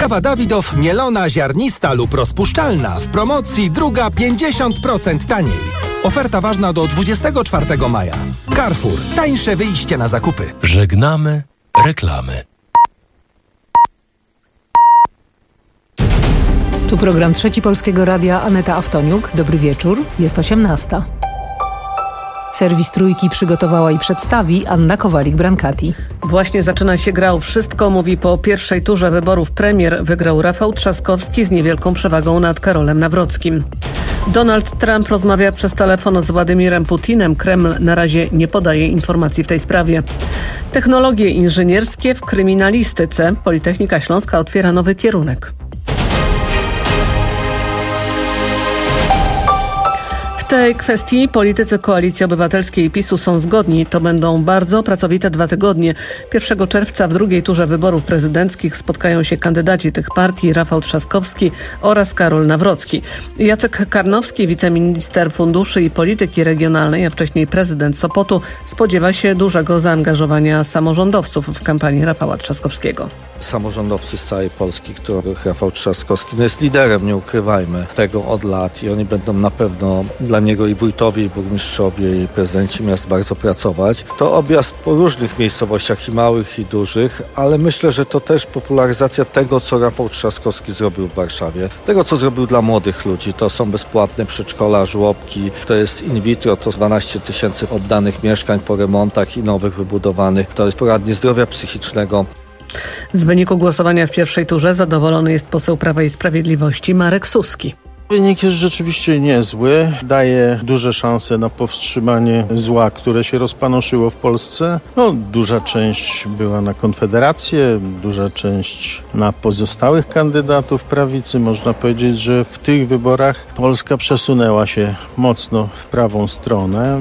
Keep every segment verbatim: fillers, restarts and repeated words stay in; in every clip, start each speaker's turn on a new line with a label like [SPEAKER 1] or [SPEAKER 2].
[SPEAKER 1] Kawa Dawidow mielona, ziarnista lub rozpuszczalna w promocji druga pięćdziesiąt procent taniej. Oferta ważna do dwudziestego czwartego maja. Carrefour. Tańsze wyjście na zakupy.
[SPEAKER 2] Żegnamy reklamy.
[SPEAKER 3] Tu program Trzeci Polskiego Radia, Aneta Awtoniuk. Dobry wieczór, jest osiemnasta. Serwis Trójki przygotowała i przedstawi Anna Kowalik-Brankati.
[SPEAKER 4] Właśnie zaczyna się gra o wszystko, mówi po pierwszej turze wyborów premier. Wygrał Rafał Trzaskowski z niewielką przewagą nad Karolem Nawrockim. Donald Trump rozmawia przez telefon z Władimirem Putinem. Kreml na razie nie podaje informacji w tej sprawie. Technologie inżynierskie w kryminalistyce. Politechnika Śląska otwiera nowy kierunek. W tej kwestii politycy Koalicji Obywatelskiej i PiSu są zgodni. To będą bardzo pracowite dwa tygodnie. pierwszego czerwca w drugiej turze wyborów prezydenckich spotkają się kandydaci tych partii Rafał Trzaskowski oraz Karol Nawrocki. Jacek Karnowski, wiceminister funduszy i polityki regionalnej, a wcześniej prezydent Sopotu, spodziewa się dużego zaangażowania samorządowców w kampanię Rafała Trzaskowskiego.
[SPEAKER 5] Samorządowcy z całej Polski, których Rafał Trzaskowski no jest liderem, nie ukrywajmy tego od lat i oni będą na pewno dla niego i wójtowie, i burmistrzowie, i prezydenci miast bardzo pracować. To objazd po różnych miejscowościach i małych, i dużych, ale myślę, że to też popularyzacja tego, co Rafał Trzaskowski zrobił w Warszawie. Tego, co zrobił dla młodych ludzi. To są bezpłatne przedszkola, żłobki, to jest in vitro, to dwanaście tysięcy oddanych mieszkań po remontach i nowych wybudowanych. To jest poradnie zdrowia psychicznego.
[SPEAKER 4] Z wyniku głosowania w pierwszej turze zadowolony jest poseł Prawa i Sprawiedliwości Marek Suski.
[SPEAKER 6] Wynik jest rzeczywiście niezły, daje duże szanse na powstrzymanie zła, które się rozpanoszyło w Polsce. No, duża część była na Konfederację, duża część na pozostałych kandydatów prawicy. Można powiedzieć, że w tych wyborach Polska przesunęła się mocno w prawą stronę.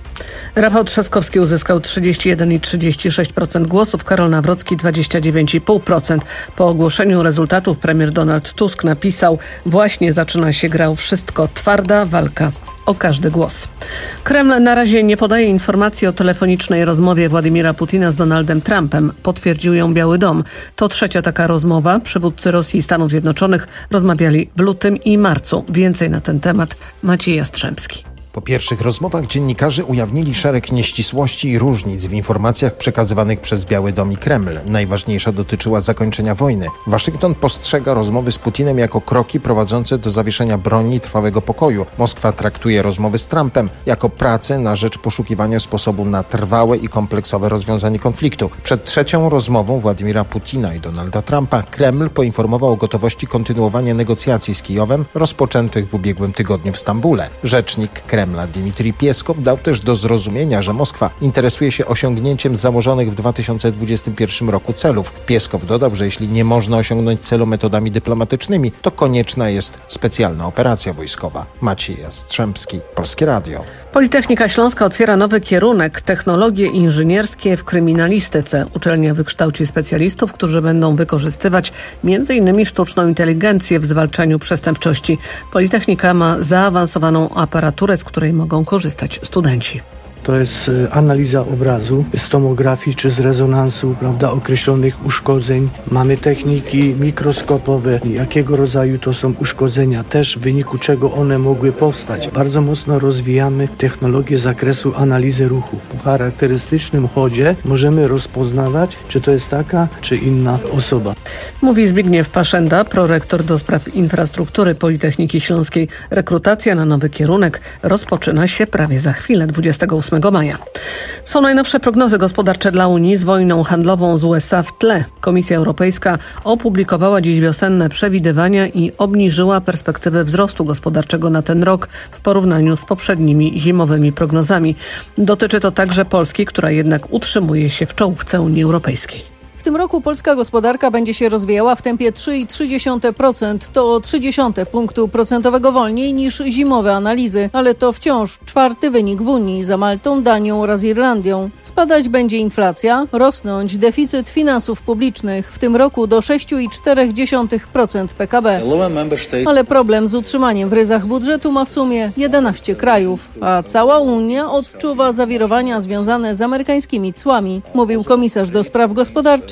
[SPEAKER 4] Rafał Trzaskowski uzyskał trzydzieści jeden i trzydzieści sześć procent głosów, Karol Nawrocki dwadzieścia dziewięć i pół procent. Po ogłoszeniu rezultatów premier Donald Tusk napisał: właśnie zaczyna się gra o wszystko, twarda walka o każdy głos. Kreml na razie nie podaje informacji o telefonicznej rozmowie Władimira Putina z Donaldem Trumpem. Potwierdził ją Biały Dom. To trzecia taka rozmowa. Przywódcy Rosji i Stanów Zjednoczonych rozmawiali w lutym i marcu. Więcej na ten temat Maciej Jastrzębski.
[SPEAKER 7] Po pierwszych rozmowach dziennikarze ujawnili szereg nieścisłości i różnic w informacjach przekazywanych przez Biały Dom i Kreml. Najważniejsza dotyczyła zakończenia wojny. Waszyngton postrzega rozmowy z Putinem jako kroki prowadzące do zawieszenia broni i trwałego pokoju. Moskwa traktuje rozmowy z Trumpem jako pracę na rzecz poszukiwania sposobu na trwałe i kompleksowe rozwiązanie konfliktu. Przed trzecią rozmową Władimira Putina i Donalda Trumpa Kreml poinformował o gotowości kontynuowania negocjacji z Kijowem rozpoczętych w ubiegłym tygodniu w Stambule. Rzecznik Kremla Dmitrij Pieskow dał też do zrozumienia, że Moskwa interesuje się osiągnięciem założonych w dwa tysiące dwudziestym pierwszym roku celów. Pieskow dodał, że jeśli nie można osiągnąć celu metodami dyplomatycznymi, to konieczna jest specjalna operacja wojskowa. Maciej Jastrzębski, Polskie Radio.
[SPEAKER 4] Politechnika Śląska otwiera nowy kierunek – technologie inżynierskie w kryminalistyce. Uczelnia wykształci specjalistów, którzy będą wykorzystywać między innymi sztuczną inteligencję w zwalczaniu przestępczości. Politechnika ma zaawansowaną aparaturę, z której mogą korzystać studenci.
[SPEAKER 8] To jest analiza obrazu z tomografii czy z rezonansu, prawda, określonych uszkodzeń. Mamy techniki mikroskopowe, jakiego rodzaju to są uszkodzenia, też w wyniku czego one mogły powstać. Bardzo mocno rozwijamy technologię z zakresu analizy ruchu. W charakterystycznym chodzie możemy rozpoznawać, czy to jest taka, czy inna osoba.
[SPEAKER 4] Mówi Zbigniew Paszenda, prorektor do spraw infrastruktury Politechniki Śląskiej. Rekrutacja na nowy kierunek rozpoczyna się prawie za chwilę, dwudziestego ósmego maja. Są najnowsze prognozy gospodarcze dla Unii z wojną handlową z U S A w tle. Komisja Europejska opublikowała dziś wiosenne przewidywania i obniżyła perspektywę wzrostu gospodarczego na ten rok w porównaniu z poprzednimi zimowymi prognozami. Dotyczy to także Polski, która jednak utrzymuje się w czołówce Unii Europejskiej.
[SPEAKER 9] W tym roku polska gospodarka będzie się rozwijała w tempie trzy przecinek trzy procent. To o zero przecinek trzy punktu procentowego wolniej niż zimowe analizy, ale to wciąż czwarty wynik w Unii za Maltą, Danią oraz Irlandią. Spadać będzie inflacja, rosnąć deficyt finansów publicznych, w tym roku do sześć przecinek cztery procent P K B. Ale problem z utrzymaniem w ryzach budżetu ma w sumie jedenaście krajów, a cała Unia odczuwa zawirowania związane z amerykańskimi cłami, mówił komisarz do spraw gospodarczych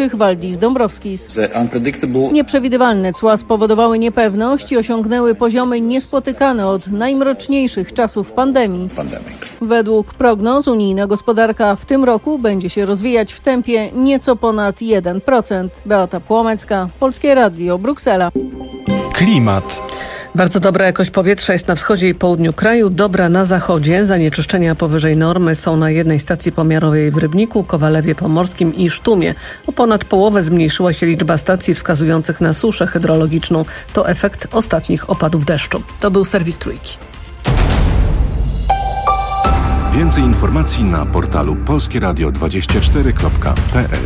[SPEAKER 9] Węgrzech Valdis Dombrovskis. Nieprzewidywalne cła spowodowały niepewność i osiągnęły poziomy niespotykane od najmroczniejszych czasów pandemii. Według prognoz unijna gospodarka w tym roku będzie się rozwijać w tempie nieco ponad jeden procent. Beata Płomecka, Polskie Radio, Bruksela.
[SPEAKER 10] Klimat.
[SPEAKER 4] Bardzo dobra jakość powietrza jest na wschodzie i południu kraju, dobra na zachodzie. Zanieczyszczenia powyżej normy są na jednej stacji pomiarowej w Rybniku, Kowalewie Pomorskim i Sztumie. O ponad połowę zmniejszyła się liczba stacji wskazujących na suszę hydrologiczną. To efekt ostatnich opadów deszczu. To był serwis Trójki.
[SPEAKER 11] Więcej informacji na portalu polskie radio dwadzieścia cztery kropka p l.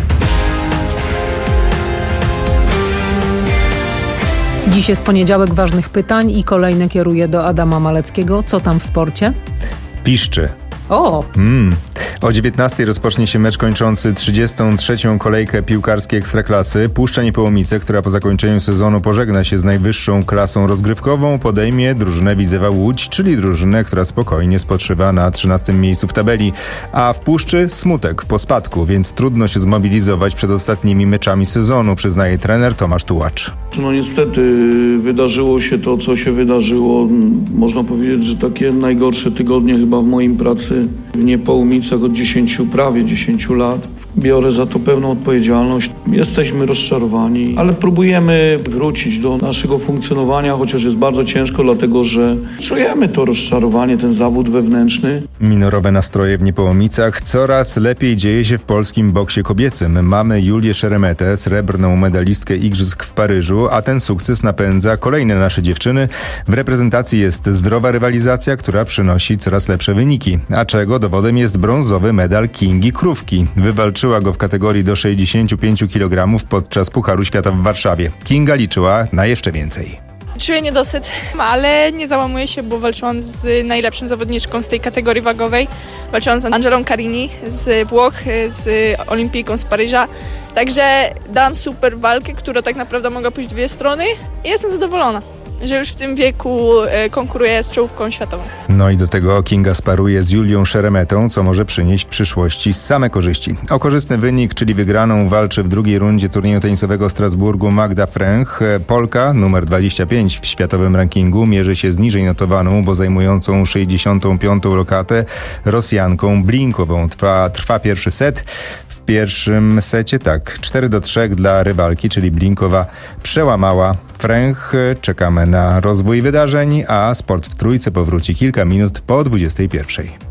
[SPEAKER 3] Dziś jest poniedziałek ważnych pytań i kolejne kieruję do Adama Maleckiego. Co tam w sporcie?
[SPEAKER 10] Piszczy.
[SPEAKER 3] O!
[SPEAKER 10] Mm. O dziewiętnastej rozpocznie się mecz kończący trzydziestą trzecią kolejkę piłkarskiej Ekstraklasy. Puszcza Niepołomice, która po zakończeniu sezonu pożegna się z najwyższą klasą rozgrywkową, podejmie drużynę Widzewa Łódź, czyli drużynę, która spokojnie spoczywa na trzynastym miejscu w tabeli. A w Puszczy smutek po spadku, więc trudno się zmobilizować przed ostatnimi meczami sezonu, przyznaje trener Tomasz Tułacz.
[SPEAKER 12] No niestety wydarzyło się to, co się wydarzyło. Można powiedzieć, że takie najgorsze tygodnie chyba w moim pracy w Niepołomicach od dziesięciu, prawie dziesięciu lat. Biorę za to pełną odpowiedzialność. Jesteśmy rozczarowani, ale próbujemy wrócić do naszego funkcjonowania, chociaż jest bardzo ciężko, dlatego że czujemy to rozczarowanie, ten zawód wewnętrzny.
[SPEAKER 10] Minorowe nastroje w Niepołomicach. Coraz lepiej dzieje się w polskim boksie kobiecym. Mamy Julię Szeremetę, srebrną medalistkę Igrzysk w Paryżu, a ten sukces napędza kolejne nasze dziewczyny. W reprezentacji jest zdrowa rywalizacja, która przynosi coraz lepsze wyniki. A czego dowodem jest brązowy medal Kingi Krówki. Wywalczyła go w kategorii do sześćdziesięciu pięciu kilogramów podczas Pucharu Świata w Warszawie. Kinga liczyła na jeszcze więcej.
[SPEAKER 13] Czuję niedosyt, ale nie załamuję się, bo walczyłam z najlepszą zawodniczką z tej kategorii wagowej. Walczyłam z Angelą Carini z Włoch, z olimpijką z Paryża. Także dałam super walkę, która tak naprawdę mogła pójść w dwie strony i jestem zadowolona, że już w tym wieku konkuruję z czołówką światową.
[SPEAKER 10] No i do tego Kinga sparuje z Julią Szeremetą, co może przynieść w przyszłości same korzyści. O korzystny wynik, czyli wygraną, walczy w drugiej rundzie turnieju tenisowego w Strasburgu Magda Fręch. Polka, numer dwadzieścia pięć w światowym rankingu, mierzy się z niżej notowaną, bo zajmującą sześćdziesiątą piątą lokatę Rosjanką Blinkową. Trwa, trwa pierwszy set. W pierwszym secie tak, cztery do trzech dla rywalki, czyli Blinkowa przełamała Fręch. Czekamy na rozwój wydarzeń, a Sport w Trójce powróci kilka minut po dwudziestej pierwszej.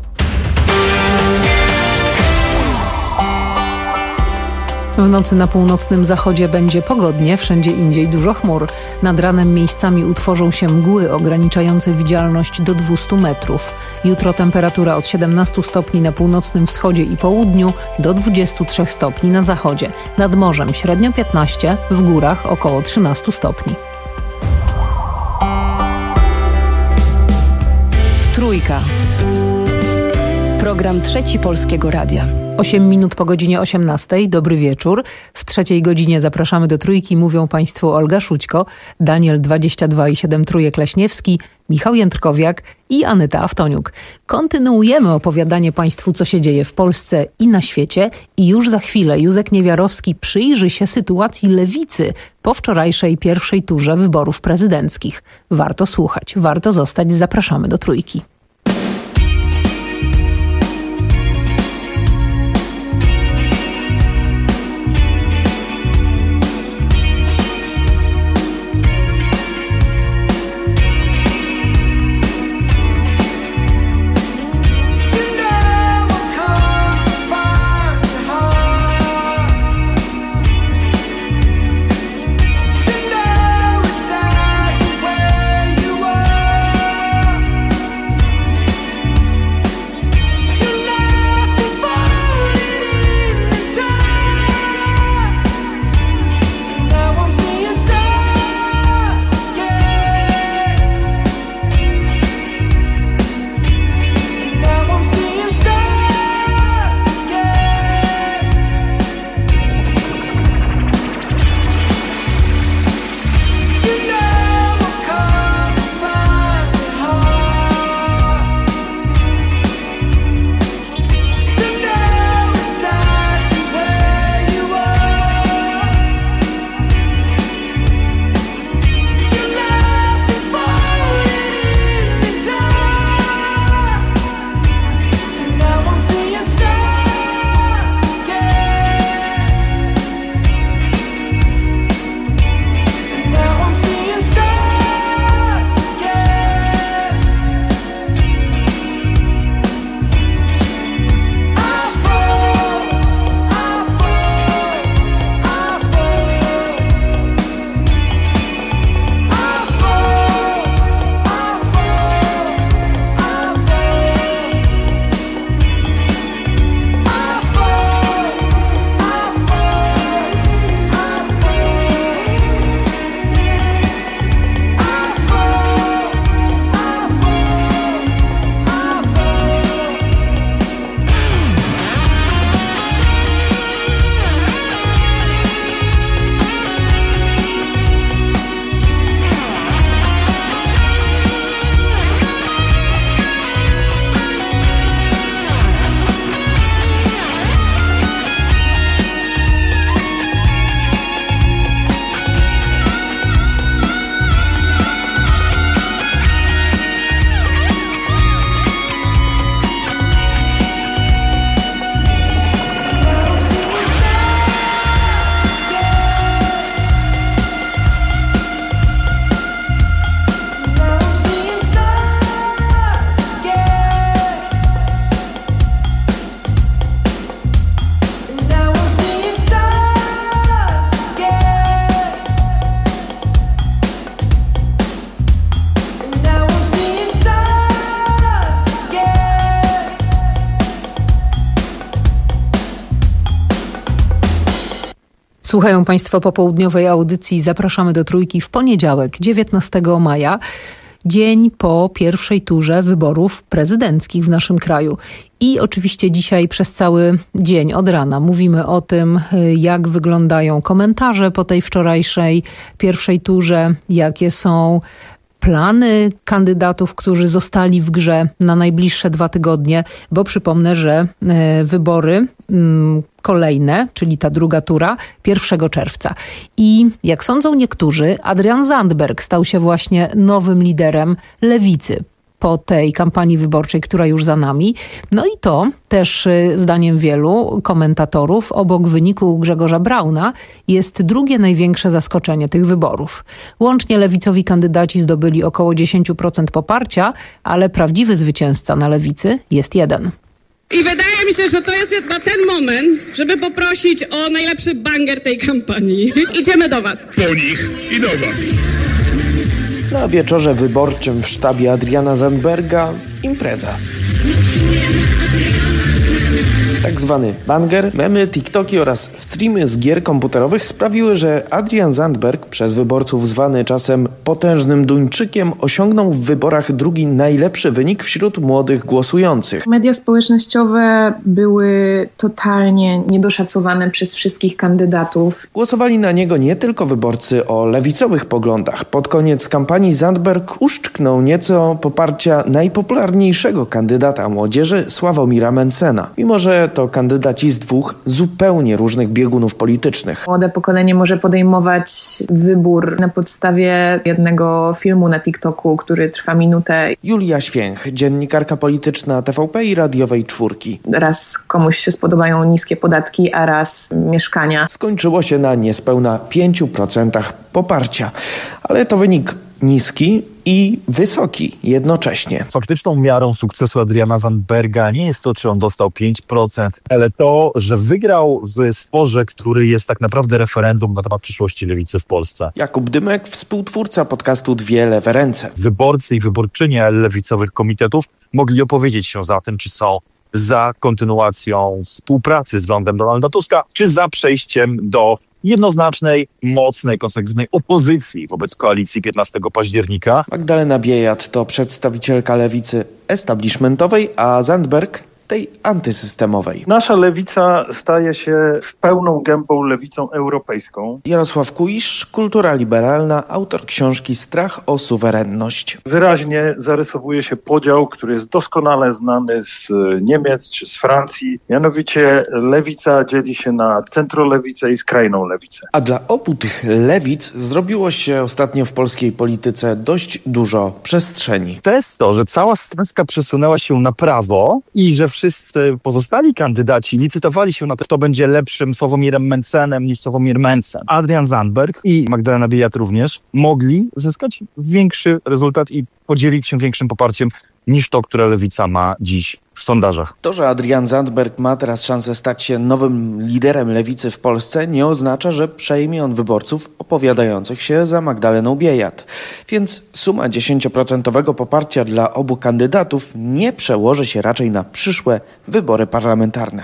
[SPEAKER 3] W nocy na północnym zachodzie będzie pogodnie, wszędzie indziej dużo chmur. Nad ranem miejscami utworzą się mgły ograniczające widzialność do dwustu metrów. Jutro temperatura od siedemnastu stopni na północnym wschodzie i południu do dwudziestu trzech stopni na zachodzie. Nad morzem średnio piętnaście, w górach około trzynastu stopni.
[SPEAKER 14] Trójka. Program Trzeci Polskiego Radia.
[SPEAKER 3] osiem minut po godzinie osiemnastej. Dobry wieczór. W trzeciej godzinie zapraszamy do Trójki. Mówią Państwu Olga Szućko, Daniel dwadzieścia dwa i siedem Trójek Leśniewski, Michał Jędrkowiak i Aneta Aftoniuk. Kontynuujemy opowiadanie Państwu, co się dzieje w Polsce i na świecie. I już za chwilę Józek Niewiarowski przyjrzy się sytuacji lewicy po wczorajszej pierwszej turze wyborów prezydenckich. Warto słuchać, warto zostać. Zapraszamy do Trójki. Słuchają Państwo popołudniowej audycji. Zapraszamy do Trójki w poniedziałek, dziewiętnastego maja. Dzień po pierwszej turze wyborów prezydenckich w naszym kraju. I oczywiście dzisiaj przez cały dzień od rana mówimy o tym, jak wyglądają komentarze po tej wczorajszej pierwszej turze, jakie są plany kandydatów, którzy zostali w grze na najbliższe dwa tygodnie, bo przypomnę, że wybory kolejne, czyli ta druga tura, pierwszego czerwca. I jak sądzą niektórzy, Adrian Zandberg stał się właśnie nowym liderem lewicy po tej kampanii wyborczej, która już za nami. No i to też zdaniem wielu komentatorów obok wyniku Grzegorza Brauna jest drugie największe zaskoczenie tych wyborów. Łącznie lewicowi kandydaci zdobyli około dziesięć procent poparcia, ale prawdziwy zwycięzca na lewicy jest jeden.
[SPEAKER 15] I wydaje mi się, że to jest na ten moment, żeby poprosić o najlepszy banger tej kampanii. Idziemy do was.
[SPEAKER 16] Po nich i do was.
[SPEAKER 17] Na wieczorze wyborczym w sztabie Adriana Zandberga impreza. Tak zwany banger, memy, TikToki oraz streamy z gier komputerowych sprawiły, że Adrian Zandberg, przez wyborców zwany czasem potężnym Duńczykiem, osiągnął w wyborach drugi najlepszy wynik wśród młodych głosujących.
[SPEAKER 18] Media społecznościowe były totalnie niedoszacowane przez wszystkich kandydatów.
[SPEAKER 17] Głosowali na niego nie tylko wyborcy o lewicowych poglądach. Pod koniec kampanii Zandberg uszczknął nieco poparcia najpopularniejszego kandydata młodzieży, Sławomira Mentzena. Mimo że to kandydaci z dwóch zupełnie różnych biegunów politycznych.
[SPEAKER 18] Młode pokolenie może podejmować wybór na podstawie jednego filmu na TikToku, który trwa minutę.
[SPEAKER 17] Julia Święch, dziennikarka polityczna T V P i radiowej Czwórki.
[SPEAKER 18] Raz komuś się spodobają niskie podatki, a raz mieszkania.
[SPEAKER 17] Skończyło się na niespełna pięciu procentach poparcia, ale to wynik niski i wysoki jednocześnie.
[SPEAKER 19] Faktyczną miarą sukcesu Adriana Zandberga nie jest to, czy on dostał pięć procent, ale to, że wygrał w sporze, który jest tak naprawdę referendum na temat przyszłości lewicy w Polsce.
[SPEAKER 17] Jakub Dymek, współtwórca podcastu Dwie lewe ręce.
[SPEAKER 19] Wyborcy i wyborczynie lewicowych komitetów mogli opowiedzieć się za tym, czy są za kontynuacją współpracy z rządem Donalda Tuska, czy za przejściem do jednoznacznej, mocnej, konsekwentnej opozycji wobec koalicji piętnastego października.
[SPEAKER 17] Magdalena Biejat to przedstawicielka lewicy establishmentowej, a Zandberg tej antysystemowej.
[SPEAKER 20] Nasza lewica staje się w pełną gębą lewicą europejską.
[SPEAKER 17] Jarosław Kuisz, kultura liberalna, autor książki Strach o suwerenność.
[SPEAKER 20] Wyraźnie zarysowuje się podział, który jest doskonale znany z Niemiec czy z Francji. Mianowicie lewica dzieli się na centrolewicę i skrajną lewicę.
[SPEAKER 17] A dla obu tych lewic zrobiło się ostatnio w polskiej polityce dość dużo przestrzeni.
[SPEAKER 19] To jest to, że cała stęska przesunęła się na prawo i że wszyscy pozostali kandydaci licytowali się na to, kto będzie lepszym Sławomirem Mentzenem niż Sławomir Mentzen. Adrian Zandberg i Magdalena Biejat również mogli zyskać większy rezultat i podzielić się większym poparciem niż to, które lewica ma dziś w sondażach.
[SPEAKER 17] To, że Adrian Zandberg ma teraz szansę stać się nowym liderem lewicy w Polsce, nie oznacza, że przejmie on wyborców opowiadających się za Magdaleną Biejat. Więc suma dziesięcioprocentowego poparcia dla obu kandydatów nie przełoży się raczej na przyszłe wybory parlamentarne.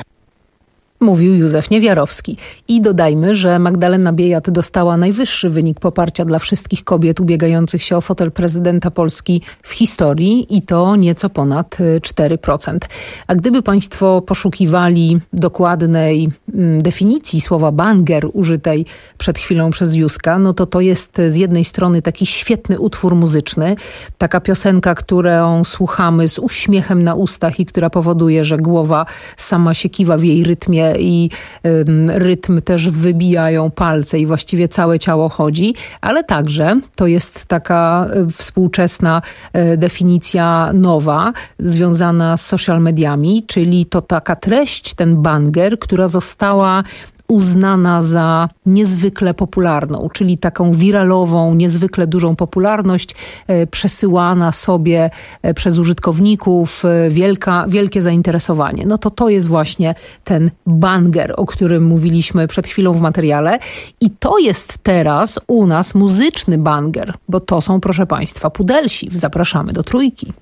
[SPEAKER 3] Mówił Józef Niewiarowski. I dodajmy, że Magdalena Biejat dostała najwyższy wynik poparcia dla wszystkich kobiet ubiegających się o fotel prezydenta Polski w historii i to nieco ponad cztery procent. A gdyby Państwo poszukiwali dokładnej definicji słowa banger użytej przed chwilą przez Józka, no to to jest z jednej strony taki świetny utwór muzyczny, taka piosenka, którą słuchamy z uśmiechem na ustach i która powoduje, że głowa sama się kiwa w jej rytmie i ym, rytm też wybijają palce i właściwie całe ciało chodzi, ale także to jest taka y, współczesna y, definicja nowa, związana z social mediami, czyli to taka treść, ten banger, która została uznana za niezwykle popularną, czyli taką wiralową, niezwykle dużą popularność e, przesyłana sobie e, przez użytkowników, e, wielka, wielkie zainteresowanie. No to to jest właśnie ten banger, o którym mówiliśmy przed chwilą w materiale i to jest teraz u nas muzyczny banger, bo to są, proszę Państwa, Pudelsi. Zapraszamy do Trójki.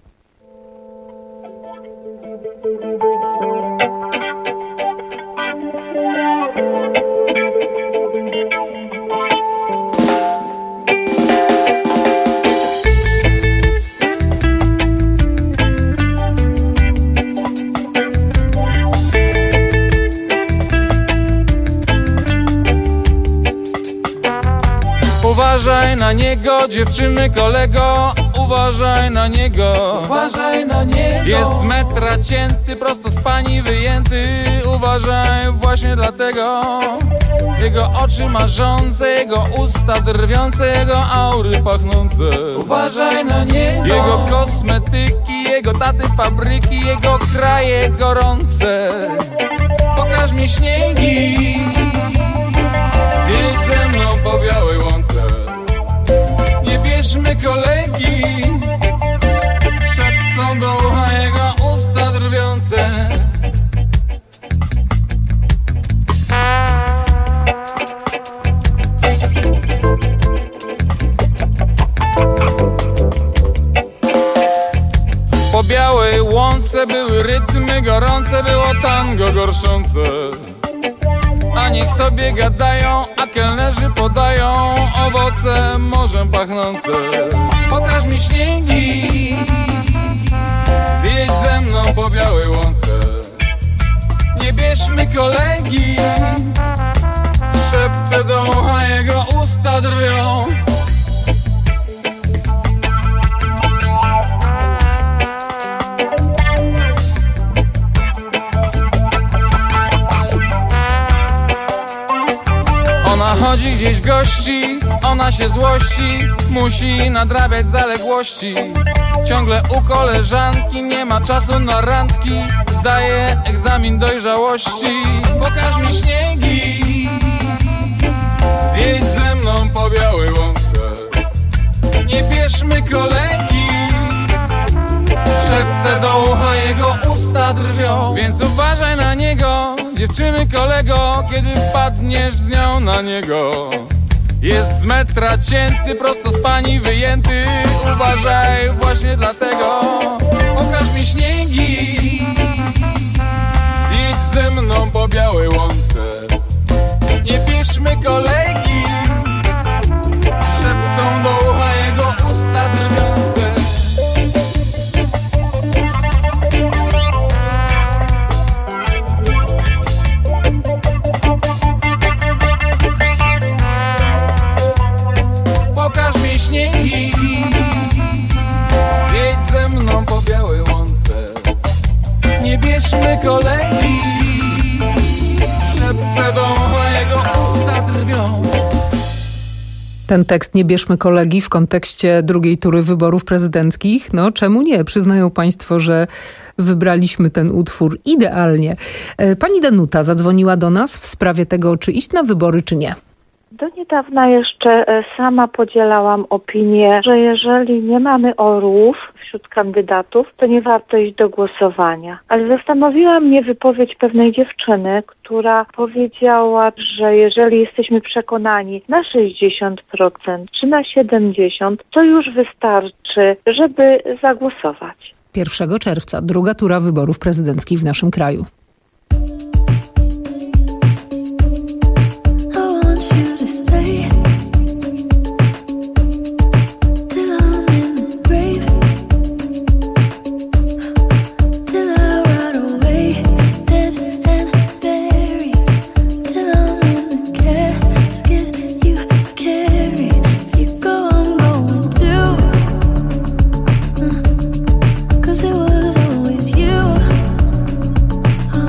[SPEAKER 16] Uważaj na niego, dziewczyny, kolego, uważaj na niego. Uważaj na niego. Jest z metra cięty, prosto z pani wyjęty. Uważaj właśnie dlatego. Jego oczy marzące, jego usta drwiące, jego aury pachnące. Uważaj na niego. Jego kosmetyki, jego taty fabryki, jego kraje gorące. Pokaż mi śniegi, zjedź ze mną po białej łące. Nie bierzmy kolegi, szepcą do ucha jego usta drwiące. Po białej łące były rytmy gorące, było tango gorszące. A niech sobie gadają, a kelnerzy podają owoce morzem pachnące. Pokaż mi śniegi, zjedź ze mną po białej łące. Nie bierzmy kolegi, szepce do ucha jego usta drwią. Ona chodzi gdzieś gości, ona się złości, musi nadrabiać zaległości. Ciągle u koleżanki, nie ma czasu na randki, zdaje egzamin dojrzałości. Pokaż mi śniegi, zjedź ze mną po białej łące. Nie bierzmy kolegi, szepce do ucha jego usta drwią. Więc uważaj na niego, dziewczyny, kolego, kiedy wpadniesz z nią na niego. Jest z metra cięty, prosto z pani wyjęty. Uważaj właśnie dlatego. Pokaż mi śniegi, zjedź ze mną po białej łące. Nie bierzmy kolegi, szepcą do ucha jego usta drwiące. Pokaż mi śniegi, zjedź ze mną po białej łące. Nie bierzmy kolegi, szepce do mojego usta drwią.
[SPEAKER 3] Ten tekst "Nie bierzmy kolegi" w kontekście drugiej tury wyborów prezydenckich, no czemu nie? Przyznają państwo, że wybraliśmy ten utwór idealnie. Pani Danuta zadzwoniła do nas w sprawie tego, czy iść na wybory, czy nie.
[SPEAKER 21] Do niedawna jeszcze sama podzielałam opinię, że jeżeli nie mamy orłów wśród kandydatów, to nie warto iść do głosowania. Ale zastanowiła mnie wypowiedź pewnej dziewczyny, która powiedziała, że jeżeli jesteśmy przekonani na sześćdziesiąt procent czy na siedemdziesiąt procent, to już wystarczy, żeby zagłosować.
[SPEAKER 3] pierwszego czerwca, druga tura wyborów prezydenckich w naszym kraju.
[SPEAKER 22] Cause it was always you.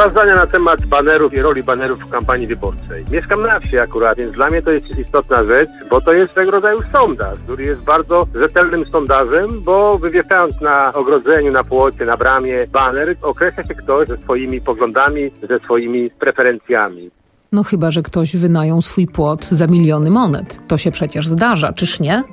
[SPEAKER 1] Dwa zdania na temat banerów i roli banerów w kampanii wyborczej. Mieszkam na wsi akurat, więc dla mnie to jest istotna rzecz, bo to jest tego rodzaju sondaż, który jest bardzo rzetelnym sondażem, bo wywieszając na ogrodzeniu, na płocie, na bramie baner, określa się ktoś ze swoimi poglądami, ze swoimi preferencjami.
[SPEAKER 3] No chyba, że ktoś wynajął swój płot za miliony monet. To się przecież zdarza, czyż nie?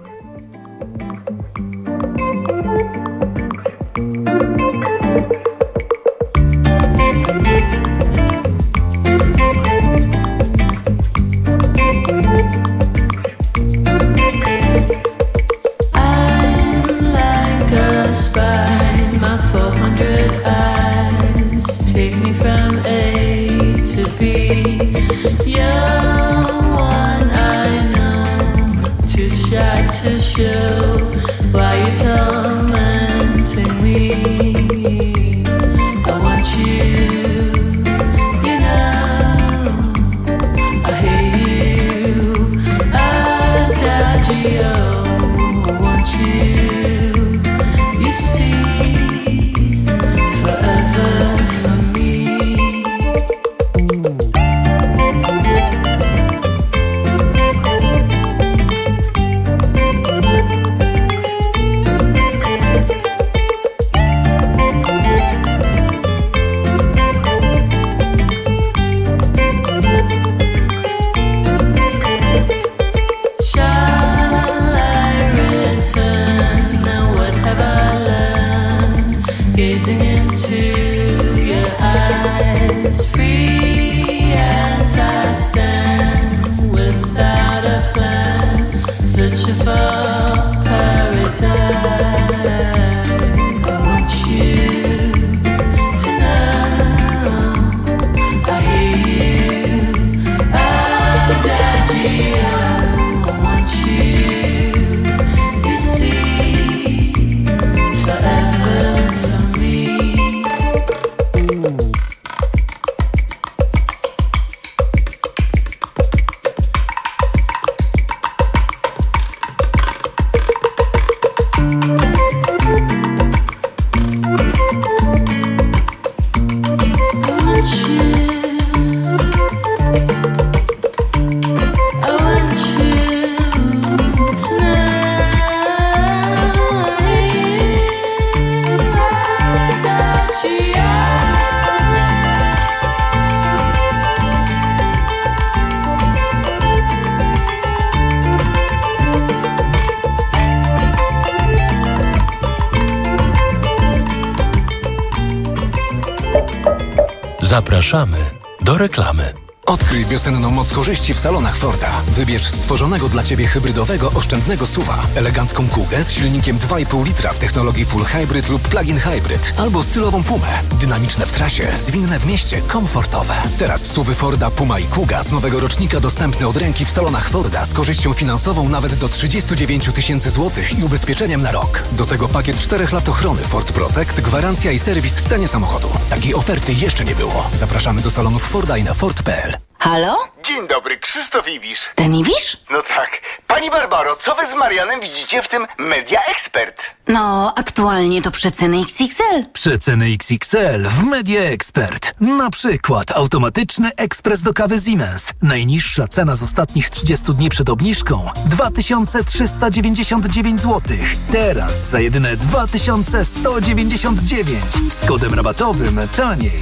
[SPEAKER 2] Zapraszamy do reklamy.
[SPEAKER 22] Odkryj wiosenną moc korzyści w salonach Forda. Wybierz stworzonego dla Ciebie hybrydowego, oszczędnego S U V-a, elegancką Kugę z silnikiem dwa i pół litra w technologii Full Hybrid lub Plug-in Hybrid, albo stylową Pumę. Dynamiczne w trasie, zwinne w mieście, komfortowe. Teraz S U V-y Forda Puma i Kuga z nowego rocznika dostępne od ręki w salonach Forda z korzyścią finansową nawet do trzydzieści dziewięć tysięcy złotych i ubezpieczeniem na rok. Do tego pakiet czterech lat ochrony Ford Protect, gwarancja i serwis w cenie samochodu. Takiej oferty jeszcze nie było. Zapraszamy do salonów Forda i na Ford kropka p l.
[SPEAKER 23] Halo?
[SPEAKER 24] Dzień dobry, Krzysztof Ibisz.
[SPEAKER 23] Ten Ibisz?
[SPEAKER 24] No tak. Pani Barbaro, co wy z Marianem widzicie w tym Media Expert?
[SPEAKER 23] No, aktualnie to przeceny X X L.
[SPEAKER 25] Przeceny X X L w Media Expert. Na przykład automatyczny ekspres do kawy Siemens. Najniższa cena z ostatnich trzydziestu dni przed obniżką dwa tysiące trzysta dziewięćdziesiąt dziewięć złotych. Teraz za jedyne dwa tysiące sto dziewięćdziesiąt dziewięć. Z kodem rabatowym taniej.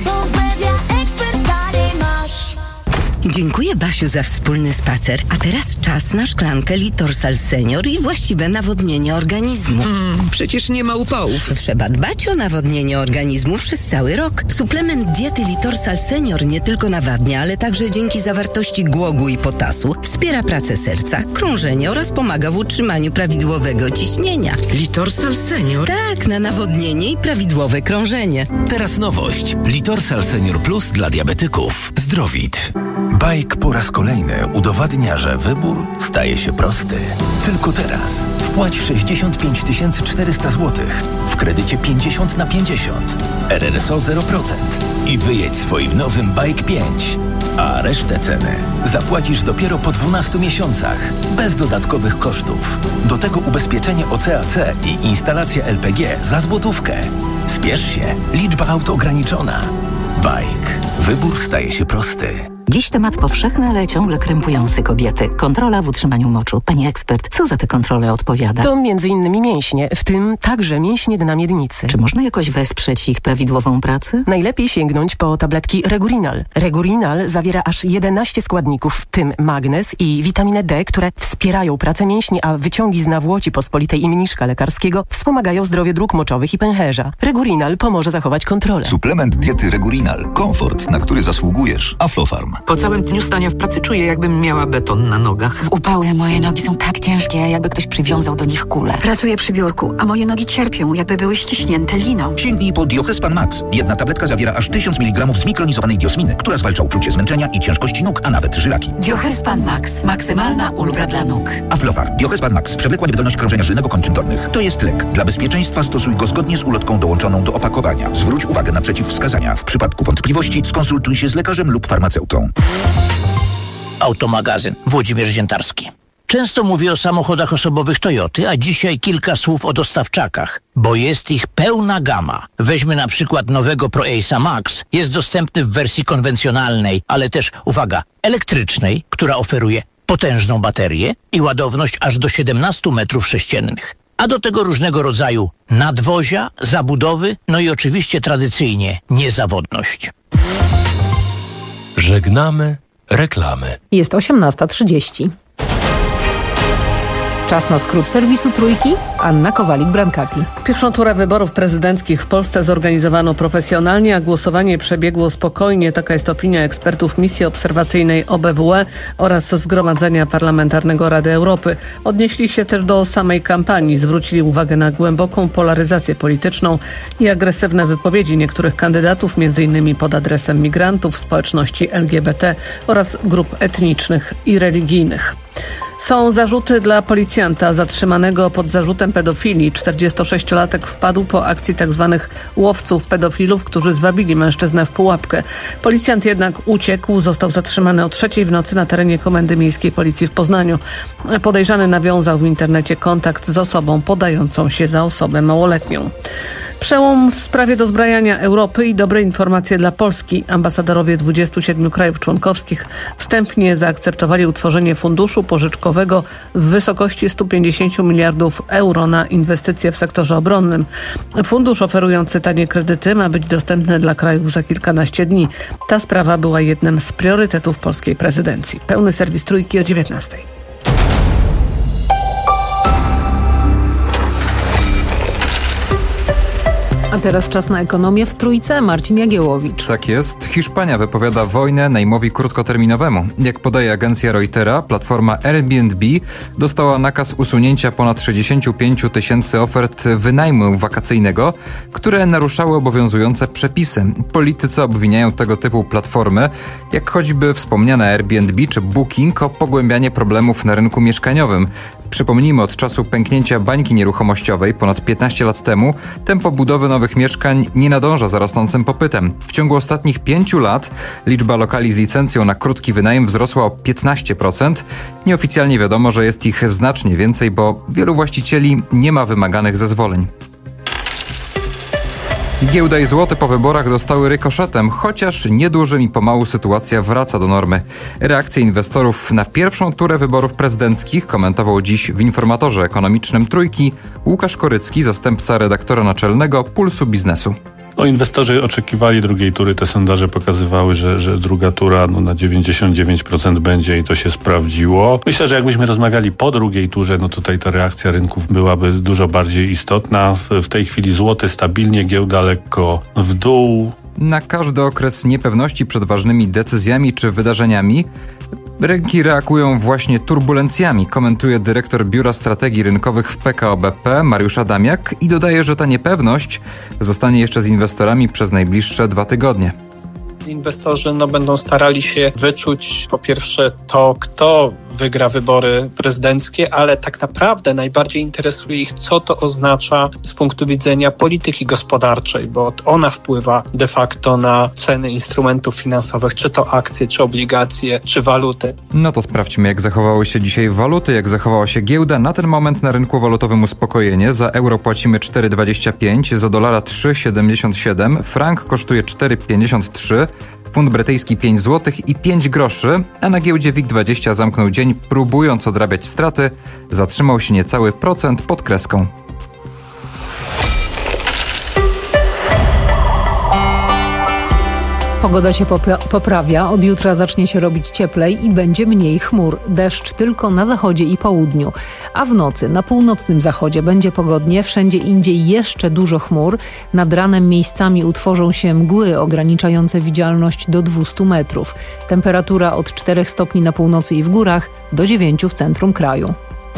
[SPEAKER 23] Dziękuję, Basiu, za wspólny spacer. A teraz czas na szklankę Litorsal Senior i właściwe nawodnienie organizmu.
[SPEAKER 26] Mm, przecież nie ma upałów.
[SPEAKER 23] Trzeba dbać o nawodnienie organizmu przez cały rok. Suplement diety Litorsal Senior nie tylko nawadnia, ale także dzięki zawartości głogu i potasu wspiera pracę serca, krążenie oraz pomaga w utrzymaniu prawidłowego ciśnienia.
[SPEAKER 26] Litorsal Senior?
[SPEAKER 23] Tak, na nawodnienie i prawidłowe krążenie.
[SPEAKER 27] Teraz nowość. Litorsal Senior Plus dla diabetyków. Zdrowit. Bajk po raz kolejny udowadnia, że wybór staje się prosty. Tylko teraz wpłać sześćdziesiąt pięć tysięcy czterysta złotych w kredycie pięćdziesiąt na pięćdziesiąt, R R S O zero procent i wyjedź swoim nowym Bike pięć. A resztę ceny zapłacisz dopiero po dwunastu miesiącach, bez dodatkowych kosztów. Do tego ubezpieczenie O C A C i instalacja L P G za złotówkę. Spiesz się, liczba aut ograniczona. Bajk. Wybór staje się prosty.
[SPEAKER 4] Dziś temat powszechny, ale ciągle krępujący kobiety. Kontrola w utrzymaniu moczu. Pani ekspert, co za te kontrole odpowiada?
[SPEAKER 5] To między innymi mięśnie, w tym także mięśnie dna miednicy.
[SPEAKER 4] Czy można jakoś wesprzeć ich prawidłową pracę?
[SPEAKER 5] Najlepiej sięgnąć po tabletki Regurinal. Regurinal zawiera aż jedenaście składników, w tym magnez i witaminę D, które wspierają pracę mięśni, a wyciągi z nawłoci pospolitej i mniszka lekarskiego wspomagają zdrowie dróg moczowych i pęcherza. Regurinal pomoże zachować kontrolę.
[SPEAKER 27] Suplement diety Regurinal. Komfort, na który zasługujesz. Aflofarm.
[SPEAKER 26] Po całym dniu stania w pracy czuję, jakbym miała beton na nogach.
[SPEAKER 4] W upały moje nogi są tak ciężkie, jakby ktoś przywiązał do nich kulę.
[SPEAKER 6] Pracuję przy biurku, a moje nogi cierpią, jakby były ściśnięte liną.
[SPEAKER 27] Sięgnij po Diohespan Max. Jedna tabletka zawiera aż tysiąc miligramów zmikronizowanej diosminy, która zwalcza uczucie zmęczenia i ciężkości nóg, a nawet żylaki.
[SPEAKER 4] Diohespan Max. Maksymalna ulga dla nóg.
[SPEAKER 27] Aflofarm. Diohespan Max. Przewlekła niewydolność krążenia żylnego kończyn dolnych. To jest lek. Dla bezpieczeństwa stosuj go zgodnie z ulotką dołączoną do opakowania. Zwróć uwagę na przeciwwskazania. W przypadku wątpliwości skonsultuj się z lekarzem lub farmaceutą.
[SPEAKER 7] Automagazyn. Włodzimierz Ziętarski. Często mówię o samochodach osobowych Toyoty, a dzisiaj kilka słów o dostawczakach, bo jest ich pełna gama. Weźmy na przykład nowego Pro Ace'a Max. Jest dostępny w wersji konwencjonalnej, ale też, uwaga, elektrycznej, która oferuje potężną baterię i ładowność aż do siedemnaście metrów sześciennych. A do tego różnego rodzaju nadwozia, zabudowy, no i oczywiście tradycyjnie niezawodność.
[SPEAKER 2] Żegnamy reklamy.
[SPEAKER 3] Jest osiemnasta trzydzieści. Czas na skrót serwisu Trójki. Anna Kowalik-Brankati.
[SPEAKER 8] Pierwszą turę wyborów prezydenckich w Polsce zorganizowano profesjonalnie, a głosowanie przebiegło spokojnie. Taka jest opinia ekspertów misji obserwacyjnej O B W E oraz Zgromadzenia Parlamentarnego Rady Europy. Odnieśli się też do samej kampanii. Zwrócili uwagę na głęboką polaryzację polityczną i agresywne wypowiedzi niektórych kandydatów, między innymi pod adresem migrantów, społeczności L G B T oraz grup etnicznych i religijnych. Są zarzuty dla policjanta zatrzymanego pod zarzutem pedofilii. czterdziestosześciolatek wpadł po akcji tzw. łowców pedofilów, którzy zwabili mężczyznę w pułapkę. Policjant jednak uciekł, został zatrzymany o trzeciej w nocy na terenie Komendy Miejskiej Policji w Poznaniu. Podejrzany nawiązał w internecie kontakt z osobą podającą się za osobę małoletnią. Przełom w sprawie dozbrajania Europy i dobre informacje dla Polski. Ambasadorowie dwudziestu siedmiu krajów członkowskich wstępnie zaakceptowali utworzenie funduszu pożyczkowego w wysokości stu pięćdziesięciu miliardów euro na inwestycje w sektorze obronnym. Fundusz oferujący tanie kredyty ma być dostępny dla krajów za kilkanaście dni. Ta sprawa była jednym z priorytetów polskiej prezydencji. Pełny serwis Trójki o dziewiętnastej.
[SPEAKER 3] A teraz czas na ekonomię w Trójce. Marcin Jagiełowicz.
[SPEAKER 9] Tak jest. Hiszpania wypowiada wojnę najmowi krótkoterminowemu. Jak podaje agencja Reutera, platforma Airbnb dostała nakaz usunięcia ponad sześćdziesięciu pięciu tysięcy ofert wynajmu wakacyjnego, które naruszały obowiązujące przepisy. Politycy obwiniają tego typu platformy, jak choćby wspomniane Airbnb czy Booking, o pogłębianie problemów na rynku mieszkaniowym. Przypomnijmy, od czasu pęknięcia bańki nieruchomościowej ponad piętnaście lat temu tempo budowy nowych mieszkań nie nadąża za rosnącym popytem. W ciągu ostatnich pięciu lat liczba lokali z licencją na krótki wynajem wzrosła o piętnaście procent. Nieoficjalnie wiadomo, że jest ich znacznie więcej, bo wielu właścicieli nie ma wymaganych zezwoleń. Giełda i złoty po wyborach dostały rykoszetem, chociaż niedużym i pomału sytuacja wraca do normy. Reakcje inwestorów na pierwszą turę wyborów prezydenckich komentował dziś w informatorze ekonomicznym Trójki Łukasz Korycki, zastępca redaktora naczelnego Pulsu Biznesu.
[SPEAKER 11] No, inwestorzy oczekiwali drugiej tury. Te sondaże pokazywały, że, że druga tura no, na dziewięćdziesiąt dziewięć procent będzie i to się sprawdziło. Myślę, że jakbyśmy rozmawiali po drugiej turze, no tutaj ta reakcja rynków byłaby dużo bardziej istotna. W, w tej chwili złoty stabilnie, giełda lekko w dół.
[SPEAKER 9] Na każdy okres niepewności przed ważnymi decyzjami czy wydarzeniami rynki reagują właśnie turbulencjami, komentuje dyrektor Biura Strategii Rynkowych w P K O B P Mariusz Adamiak i dodaje, że ta niepewność zostanie jeszcze z inwestorami przez najbliższe dwa tygodnie.
[SPEAKER 28] Inwestorzy no, będą starali się wyczuć po pierwsze to, kto
[SPEAKER 10] wygra wybory prezydenckie, ale tak naprawdę najbardziej interesuje ich, co to oznacza z punktu widzenia polityki gospodarczej, bo ona wpływa de facto na ceny instrumentów finansowych, czy to akcje, czy obligacje, czy waluty.
[SPEAKER 9] No to sprawdźmy, jak zachowały się dzisiaj waluty, jak zachowała się giełda. Na ten moment na rynku walutowym uspokojenie. Za euro płacimy cztery dwadzieścia pięć, za dolara trzy siedemdziesiąt siedem, frank kosztuje cztery pięćdziesiąt trzy, funt brytyjski pięć złotych i pięć groszy, a na giełdzie WIG dwadzieścia zamknął dzień, próbując odrabiać straty. Zatrzymał się niecały procent pod kreską.
[SPEAKER 3] Pogoda się poprawia, od jutra zacznie się robić cieplej i będzie mniej chmur. Deszcz tylko na zachodzie i południu. A w nocy na północnym zachodzie będzie pogodnie, wszędzie indziej jeszcze dużo chmur. Nad ranem miejscami utworzą się mgły ograniczające widzialność do dwieście metrów. Temperatura od czterech stopni na północy i w górach do dziewięciu w centrum kraju.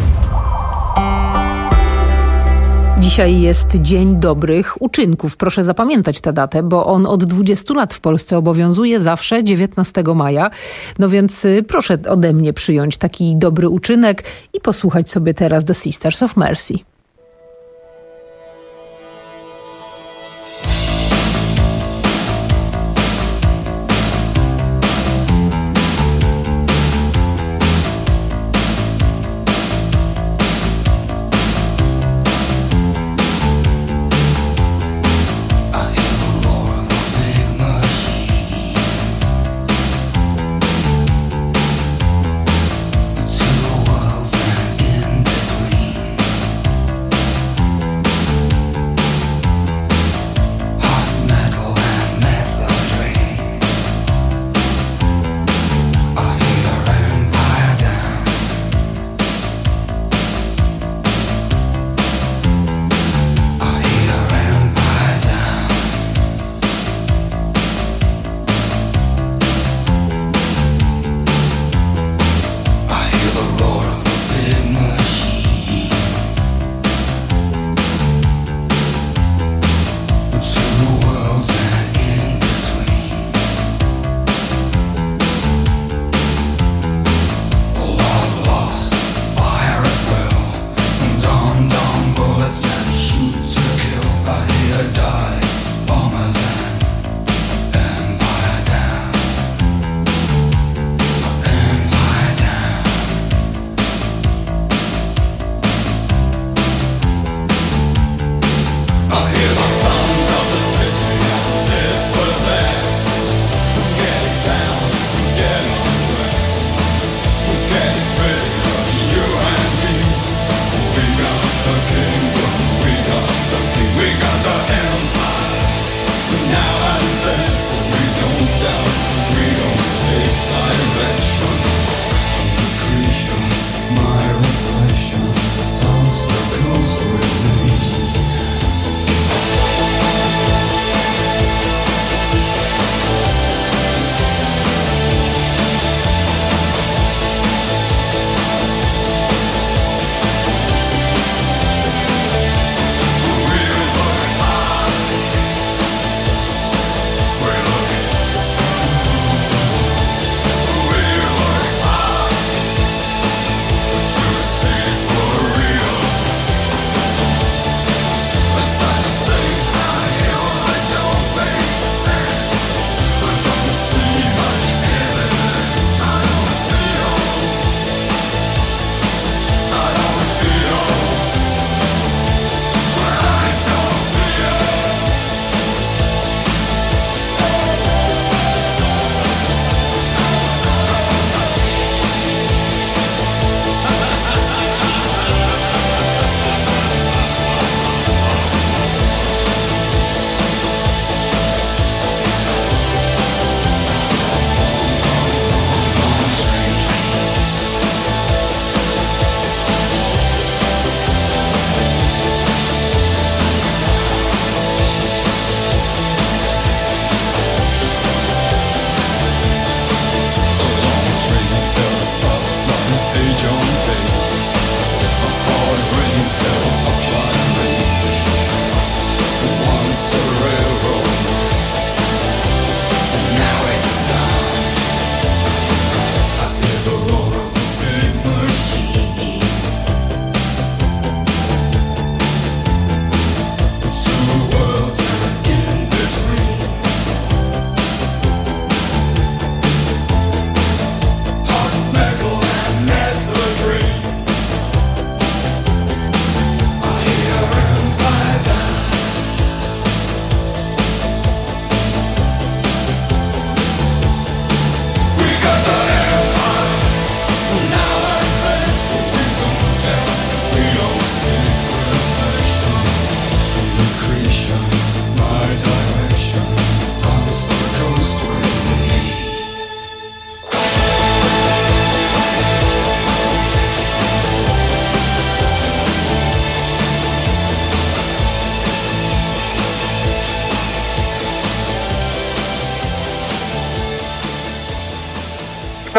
[SPEAKER 3] Dzisiaj jest Dzień Dobrych Uczynków. Proszę zapamiętać tę datę, bo on od dwudziestu lat w Polsce obowiązuje zawsze dziewiętnastego maja. No więc proszę ode mnie przyjąć taki dobry uczynek i posłuchać sobie teraz The Sisters of Mercy.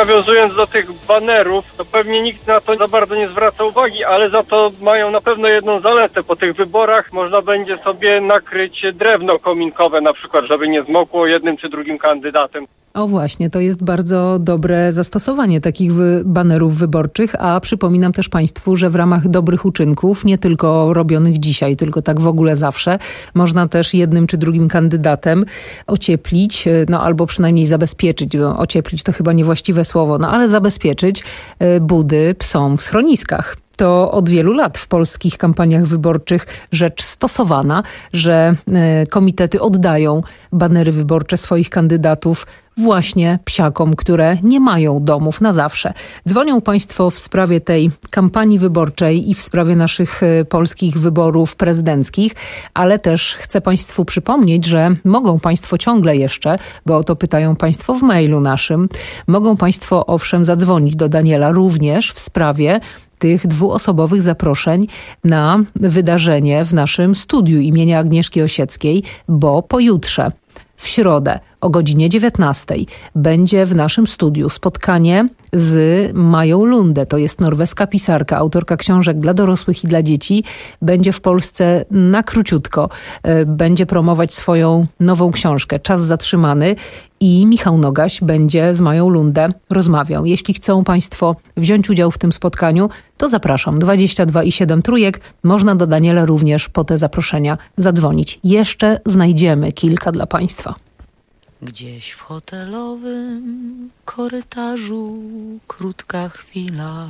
[SPEAKER 12] nawiązując do tych banerów, to pewnie nikt na to za bardzo nie zwraca uwagi, ale za to mają na pewno jedną zaletę. Po tych wyborach można będzie sobie nakryć drewno kominkowe na przykład, żeby nie zmokło jednym czy drugim kandydatem.
[SPEAKER 3] O właśnie, to jest bardzo dobre zastosowanie takich wy- banerów wyborczych, a przypominam też Państwu, że w ramach dobrych uczynków, nie tylko robionych dzisiaj, tylko tak w ogóle zawsze, można też jednym czy drugim kandydatem ocieplić, no albo przynajmniej zabezpieczyć, no, ocieplić to chyba niewłaściwe słowo, no ale zabezpieczyć budy psom w schroniskach. To od wielu lat w polskich kampaniach wyborczych rzecz stosowana, że komitety oddają banery wyborcze swoich kandydatów właśnie psiakom, które nie mają domów na zawsze. Dzwonią Państwo w sprawie tej kampanii wyborczej i w sprawie naszych polskich wyborów prezydenckich, ale też chcę Państwu przypomnieć, że mogą Państwo ciągle jeszcze, bo o to pytają Państwo w mailu naszym, mogą Państwo owszem zadzwonić do Daniela również w sprawie tych dwuosobowych zaproszeń na wydarzenie w naszym studiu imienia Agnieszki Osieckiej, bo pojutrze, w środę o godzinie dziewiętnastej będzie w naszym studiu spotkanie z Mają Lunde. To jest norweska pisarka, autorka książek dla dorosłych i dla dzieci. Będzie w Polsce na króciutko. Będzie promować swoją nową książkę Czas zatrzymany i Michał Nogaś będzie z Mają Lunde rozmawiał. Jeśli chcą Państwo wziąć udział w tym spotkaniu, to zapraszam. dwadzieścia dwa i siedem trójek. Można do Daniela również po te zaproszenia zadzwonić. Jeszcze znajdziemy kilka dla Państwa.
[SPEAKER 13] Gdzieś w hotelowym korytarzu krótka chwila,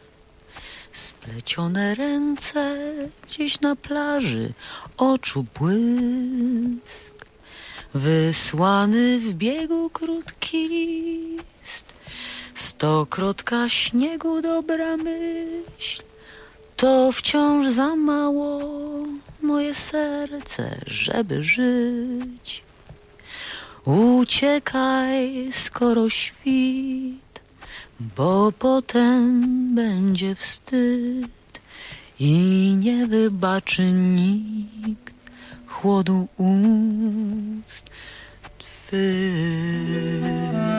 [SPEAKER 13] splecione ręce gdzieś na plaży, oczu błysk, wysłany w biegu krótki list, stokrotka śniegu dobra myśl, to wciąż za mało moje serce, żeby żyć. Uciekaj, skoro świt, bo potem będzie wstyd i nie wybaczy nikt chłodu ust twych.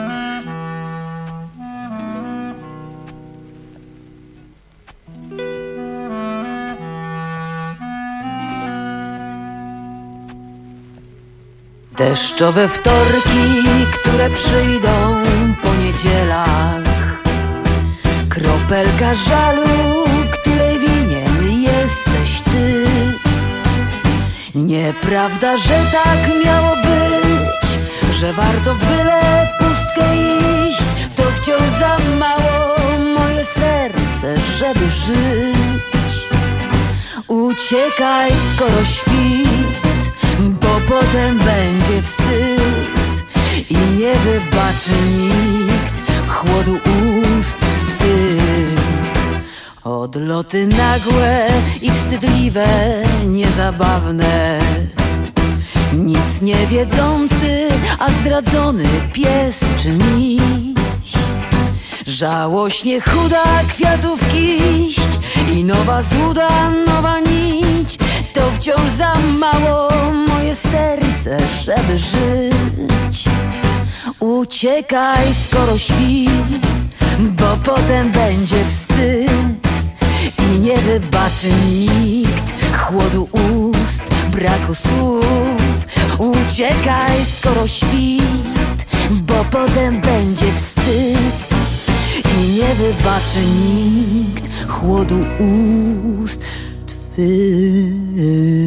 [SPEAKER 13] Deszczowe wtorki, które przyjdą po niedzielach, kropelka żalu, której winien jesteś ty. Nieprawda, że tak miało być, że warto w byle pustkę iść, to wciąż za mało moje serce, żeby żyć. Uciekaj, skoro świt, bo potem będzie wstyd i nie wybaczy nikt chłodu ust twych. Odloty nagłe i wstydliwe, niezabawne, nic nie wiedzący, a zdradzony pies czy miś. Żałośnie chuda kwiatów kiść i nowa złuda, nowa nić, to wciąż za mało moje serce, żeby żyć. Uciekaj, skoro świt, bo potem będzie wstyd i nie wybaczy nikt chłodu ust, braku słów. Uciekaj, skoro świt, bo potem będzie wstyd i nie wybaczy nikt chłodu ust twych.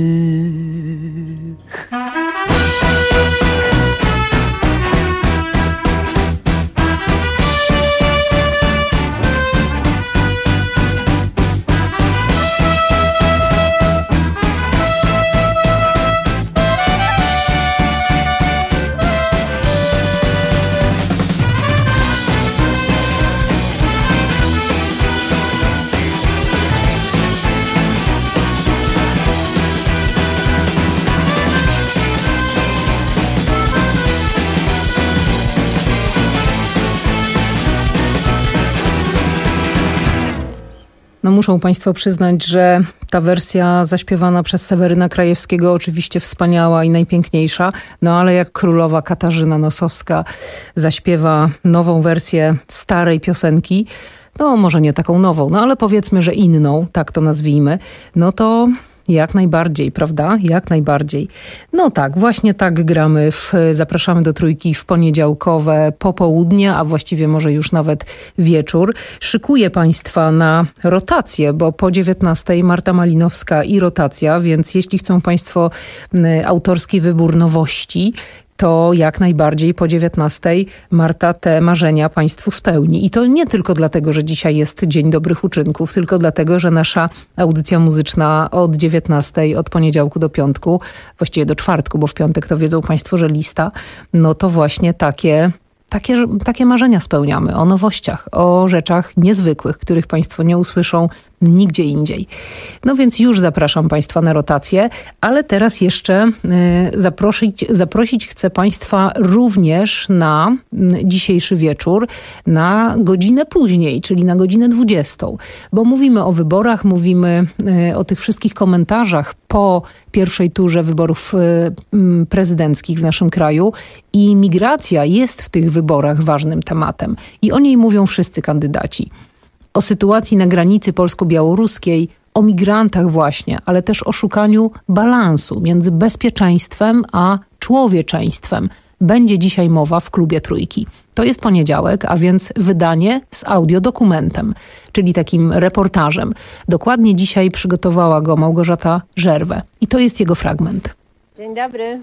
[SPEAKER 3] No muszą państwo przyznać, że ta wersja zaśpiewana przez Seweryna Krajewskiego oczywiście wspaniała i najpiękniejsza, no ale jak królowa Katarzyna Nosowska zaśpiewa nową wersję starej piosenki, no może nie taką nową, no ale powiedzmy, że inną, tak to nazwijmy, no to jak najbardziej, prawda? Jak najbardziej. No tak, właśnie tak gramy. W, zapraszamy do Trójki w poniedziałkowe popołudnie, a właściwie może już nawet wieczór. Szykuję państwa na rotację, bo po dziewiętnastej Marta Malinowska i rotacja, więc jeśli chcą państwo autorski wybór nowości, to jak najbardziej po dziewiętnastej Marta te marzenia państwu spełni. I to nie tylko dlatego, że dzisiaj jest Dzień Dobrych Uczynków, tylko dlatego, że nasza audycja muzyczna od dziewiętnastej, od poniedziałku do piątku, właściwie do czwartku, bo w piątek to wiedzą państwo, że lista, no to właśnie takie... Takie, takie marzenia spełniamy, o nowościach, o rzeczach niezwykłych, których państwo nie usłyszą nigdzie indziej. No więc już zapraszam państwa na rotację, ale teraz jeszcze y, zaprosić, zaprosić chcę państwa również na y, dzisiejszy wieczór, na godzinę później, czyli na godzinę dwudziestą, bo mówimy o wyborach, mówimy y, o tych wszystkich komentarzach po pierwszej turze wyborów y, y, prezydenckich w naszym kraju i migracja jest w tych wyborach ważnym tematem i o niej mówią wszyscy kandydaci. O sytuacji na granicy polsko-białoruskiej, o migrantach właśnie, ale też o szukaniu balansu między bezpieczeństwem a człowieczeństwem. Będzie dzisiaj mowa w Klubie Trójki. To jest poniedziałek, a więc wydanie z audiodokumentem, czyli takim reportażem. Dokładnie dzisiaj przygotowała go Małgorzata Żerwę i to jest jego fragment.
[SPEAKER 14] Dzień dobry.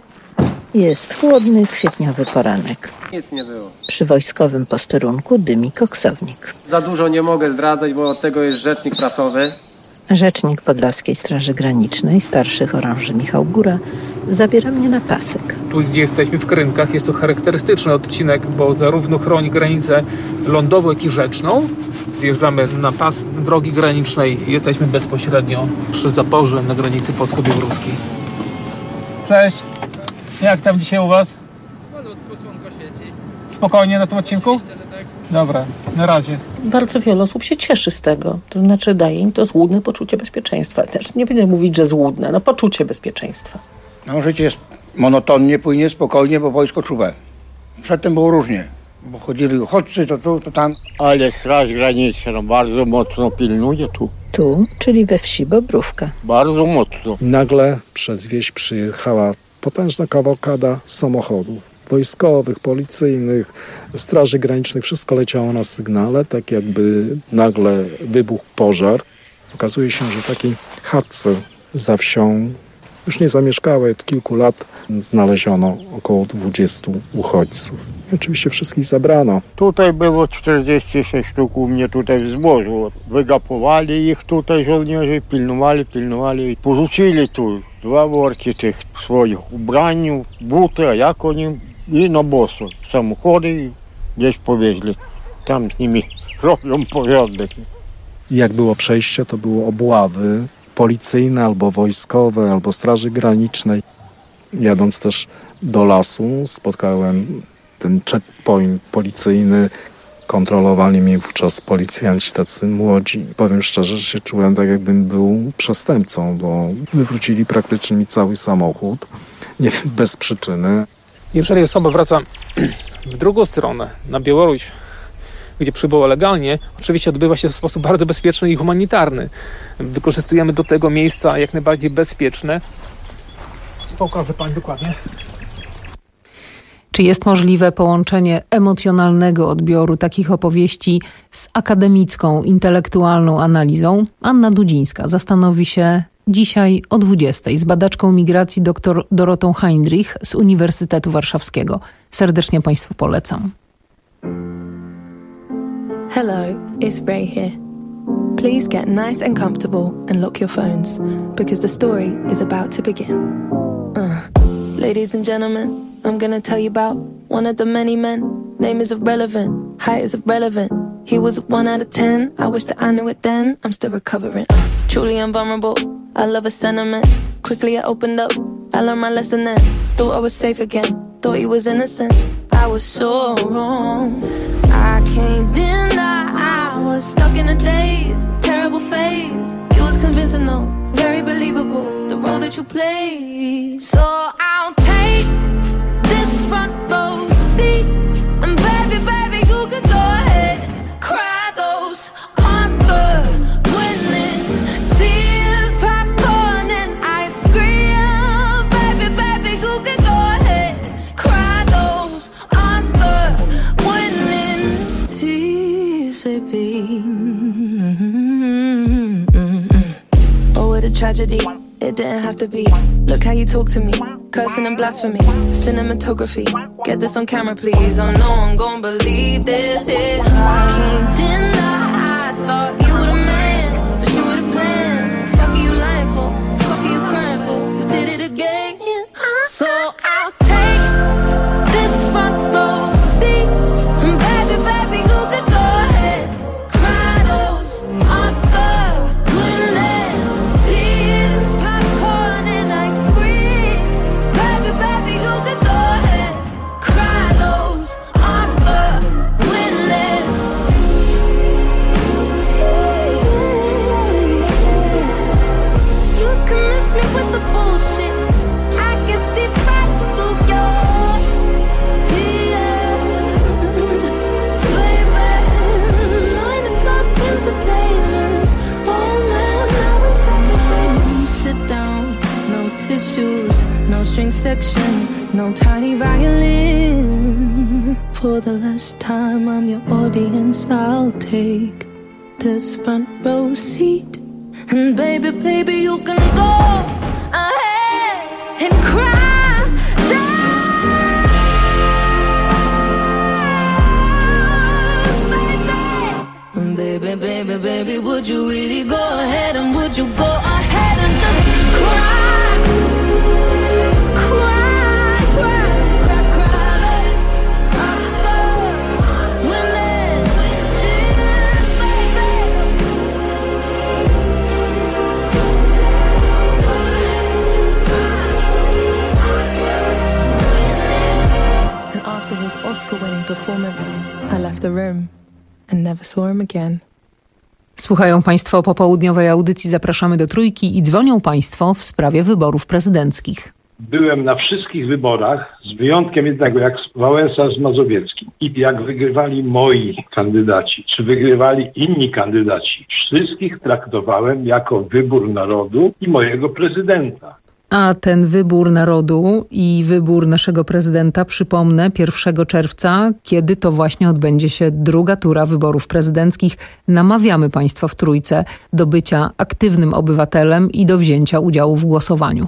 [SPEAKER 14] Jest chłodny, kwietniowy poranek.
[SPEAKER 15] Nic nie było.
[SPEAKER 14] Przy wojskowym posterunku dymi koksownik.
[SPEAKER 15] Za dużo nie mogę zdradzać, bo od tego jest rzecznik prasowy.
[SPEAKER 14] Rzecznik Podlaskiej Straży Granicznej, starszy chorąży Michał Góra, zabiera mnie na pasek.
[SPEAKER 16] Tu, gdzie jesteśmy w Krynkach, jest to charakterystyczny odcinek, bo zarówno chroni granicę lądową, jak i rzeczną. Wjeżdżamy na pas drogi granicznej i jesteśmy bezpośrednio przy zaporze na granicy polsko-białoruskiej. Cześć! Jak tam dzisiaj u was?
[SPEAKER 17] Malutko, słonko świeci.
[SPEAKER 16] Spokojnie na tym odcinku?
[SPEAKER 17] Oczywiście, że tak.
[SPEAKER 16] Dobra, na razie.
[SPEAKER 18] Bardzo wiele osób się cieszy z tego. To znaczy daje im to złudne poczucie bezpieczeństwa. Też nie będę mówić, że złudne, no poczucie bezpieczeństwa.
[SPEAKER 19] No życie jest monotonnie, płynie, spokojnie, bo wojsko czuwa. Przedtem było różnie, bo chodzili uchodźcy, to tu, to tam.
[SPEAKER 20] Ale Straż Graniczna bardzo mocno pilnuje tu.
[SPEAKER 14] Tu, czyli we wsi Bobrówka.
[SPEAKER 20] Bardzo mocno.
[SPEAKER 28] Nagle przez wieś przyjechała potężna kawałkada samochodów wojskowych, policyjnych, straży granicznej. Wszystko leciało na sygnale, tak jakby nagle wybuchł pożar. Okazuje się, że w takiej chatce za wsią już nie zamieszkały od kilku lat. Znaleziono około dwudziestu uchodźców. I oczywiście wszystkich zabrano.
[SPEAKER 20] Tutaj było czterdzieści sześć sztuk u mnie tutaj w zbożu. Wygapowali ich tutaj żołnierze, pilnowali, pilnowali i porzucili tu dwa worki tych swoich ubrań, buty, a jak oni i na boso samochody i gdzieś powieźli. Tam z nimi robią porządek.
[SPEAKER 28] Jak było przejście, to były obławy policyjne albo wojskowe, albo Straży Granicznej. Jadąc też do lasu spotkałem ten checkpoint policyjny. Kontrolowali mnie wówczas policjanci tacy młodzi. Powiem szczerze, że się czułem tak, jakbym był przestępcą, bo wywrócili praktycznie mi cały samochód, nie wiem, bez przyczyny.
[SPEAKER 16] Jeżeli osoba wraca w drugą stronę, na Białoruś, gdzie przybyła legalnie, oczywiście odbywa się w sposób bardzo bezpieczny i humanitarny. Wykorzystujemy do tego miejsca jak najbardziej bezpieczne. Pokażę pani dokładnie.
[SPEAKER 3] Czy jest możliwe połączenie emocjonalnego odbioru takich opowieści z akademicką, intelektualną analizą? Anna Dudzińska zastanowi się dzisiaj o dwudziestej z badaczką migracji dr Dorotą Heinrich z Uniwersytetu Warszawskiego. Serdecznie państwu polecam.
[SPEAKER 29] Hello, it's Ray here. Please get nice and comfortable and lock your phones because the story is about to begin. Uh. Ladies and gentlemen, I'm gonna tell you about one of the many men. Name is irrelevant, height is irrelevant. He was a one out of ten, I wish that I knew it then. I'm still recovering, truly invulnerable. I love a sentiment, quickly I opened up. I learned my lesson then, thought I was safe again. Thought he was innocent, I was so wrong. I can't deny I was stuck in a daze, terrible. terrible phase. You was convincing, no, very believable, the role that you played. So I'll take this front row seat, and baby, baby, you could go ahead, cry those Oscar-winning tears, popcorn and ice cream. Baby, baby, you could go ahead, cry those Oscar-winning tears, baby. Oh, what a tragedy. It didn't have to be. Look how you talk to me, cursing and blasphemy, cinematography. Get this on camera, please. Oh no one gon' believe this. It I can't deny. I thought you were the man, but you were the plan. Fuck are you lying for? Fuck are you crying for? You did it again. So I'll take this front row seat, and baby, baby, you could go ahead, cry those Oscar-winning tears, popcorn and ice cream. Baby, baby, you could go ahead, cry those Oscar-winning tears. You can miss me with the bullshit. I can see right through your tears, baby. Nine o'clock entertainment. Oh man, I wish I could take you. Sit down, no tissues, no string section, no tiny violin. For the last time, I'm your audience. I'll take this front row seat, and baby, baby, you can go ahead and cry. And baby, baby, baby, would you really go ahead, and would you go ahead and just cry? Cry, cry, cry, cry. Oscar-winning tears, baby. And after his Oscar-winning performance, I left the room and never saw him again.
[SPEAKER 3] Słuchają Państwo popołudniowej audycji Zapraszamy do Trójki i dzwonią Państwo w sprawie wyborów prezydenckich.
[SPEAKER 1] Byłem na wszystkich wyborach, z wyjątkiem jednego, jak Wałęsa z Mazowieckim. I jak wygrywali moi kandydaci, czy wygrywali inni kandydaci, wszystkich traktowałem jako wybór narodu i mojego prezydenta.
[SPEAKER 3] A ten wybór narodu i wybór naszego prezydenta, przypomnę, pierwszego czerwca, kiedy to właśnie odbędzie się druga tura wyborów prezydenckich, namawiamy Państwa w Trójce do bycia aktywnym obywatelem i do wzięcia udziału w głosowaniu.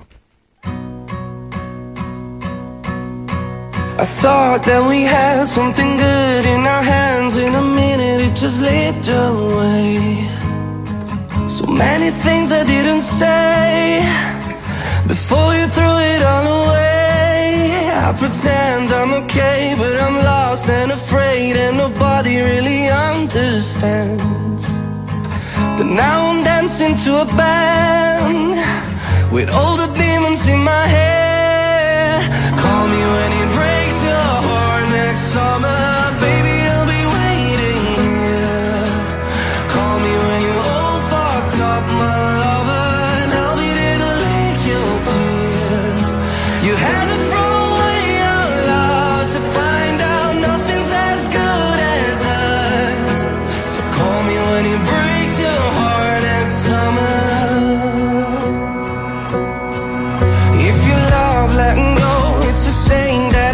[SPEAKER 5] I thought that we had something good in our hands. In a minute it just slipped away. So many things I didn't say before you threw it all away. I pretend I'm okay, but I'm lost and afraid, and nobody really understands. But now I'm dancing to a band with all the demons in my head. Call me when it breaks your heart next summer, baby, I'll be waiting here. Call me when you're all fucked up, my lover, and I'll be there to lick your tears. You had to throw away your love to find out nothing's as good as us. So call me when it breaks your heart next summer. If you love letting go, it's a saying that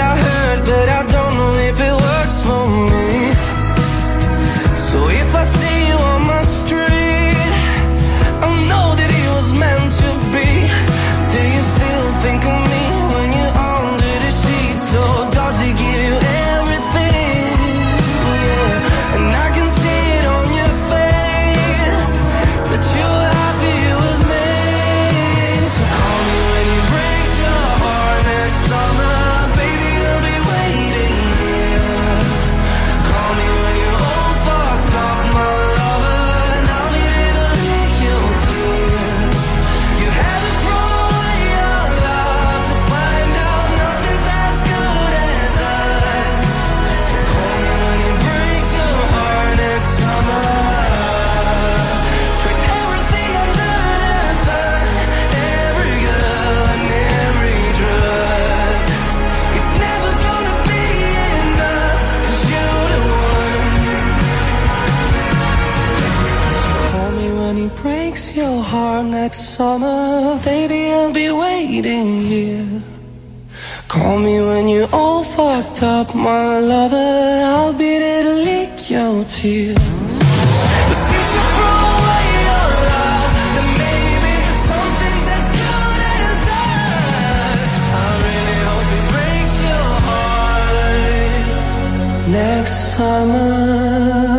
[SPEAKER 5] fucked up, my lover, I'll be there to lick your tears. But since you threw away your love, then maybe something's as good as us. I really hope it breaks your heart next summer.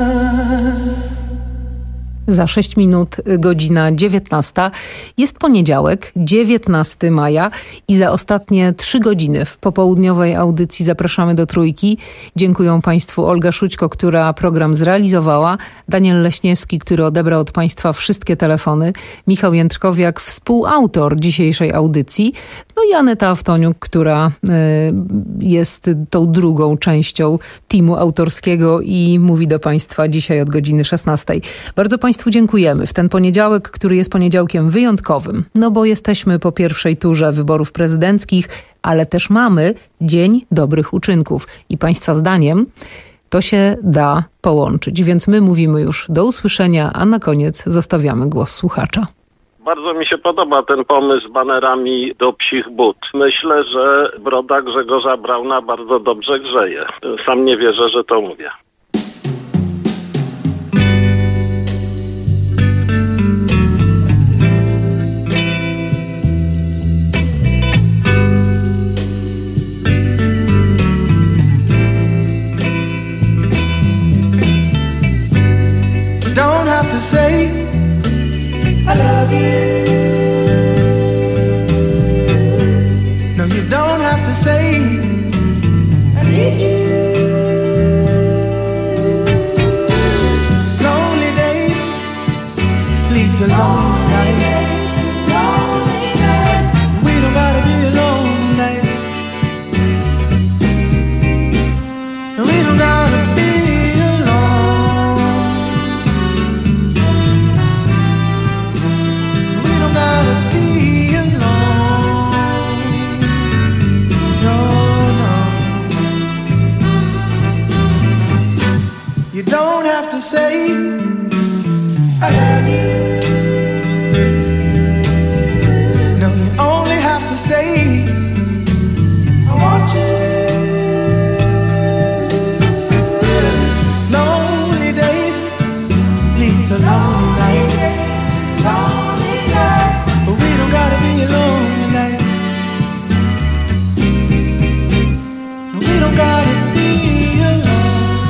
[SPEAKER 3] Za sześć minut godzina dziewiętnasta. Jest poniedziałek, dziewiętnastego maja i za ostatnie trzy godziny w popołudniowej audycji zapraszamy do Trójki. Dziękuję Państwu Olga Szućko, która program zrealizowała, Daniel Leśniewski, który odebrał od Państwa wszystkie telefony, Michał Jędrkowiak, współautor dzisiejszej audycji, no i Aneta Awtoniuk, która y, jest tą drugą częścią teamu autorskiego i mówi do Państwa dzisiaj od godziny szesnastej. Bardzo Państwu dziękujemy w ten poniedziałek, który jest poniedziałkiem wyjątkowym, no bo jesteśmy po pierwszej turze wyborów prezydenckich, ale też mamy Dzień Dobrych Uczynków i Państwa zdaniem to się da połączyć, więc my mówimy już do usłyszenia, a na koniec zostawiamy głos słuchacza.
[SPEAKER 4] Bardzo mi się podoba ten pomysł z banerami do psich but. Myślę, że broda Grzegorza Brauna bardzo dobrze grzeje. Sam nie wierzę, że to mówię.
[SPEAKER 5] Don't have to say I love you. No, you don't have to say I need you. Lonely days lead to lonely nights. We don't gotta be alone tonight. No, we don't gotta be to say I love you. No, you only have to say I want you. Lonely days lead to lonely nights. Lonely nights. But we don't gotta be alone tonight. We don't gotta be alone.